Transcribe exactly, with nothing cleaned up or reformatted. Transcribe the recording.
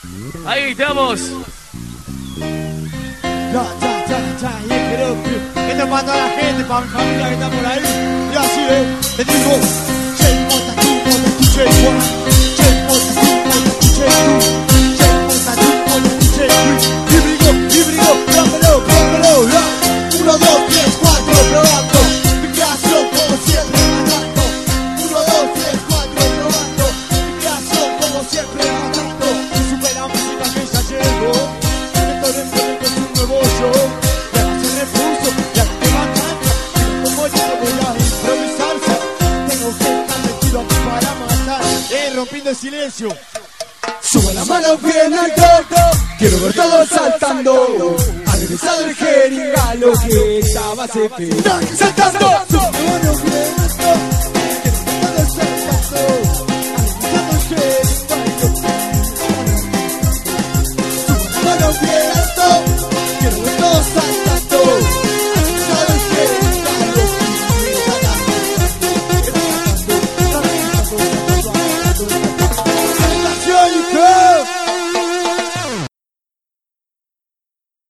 Ahí estamos. Ya, ya, ya, ya, y es que no, esto es para toda la gente, para mi familia que está por ahí. Y así es, te digo, Jay Mota, tú, Mota, tú, Jay Juan. Jay Mota, tú, Mota, tú, Jay tú. Jay Mota, tú, Mota, tú, Jay tú. Híbrido, híbrido, dámelo, dámelo, ya. Uno, dos, tres, cuatro, probando. Mi creación como siempre matando. Uno, dos, tres, cuatro, probando. Mi creación como siempre matando. Sube la música que ya llegó. Esto dentro de que es un nuevo show. Y ahora se repuso, y ahora te va a cantar. Y como yo voy a improvisarse. Tengo que estar metido aquí para matar. Eh, rompiendo el silencio. Sube la mano bien alto, quiero ver todos saltando. Ha regresado el jeringa, lo que estaba esperando. Saltando, sube la mano bien alto.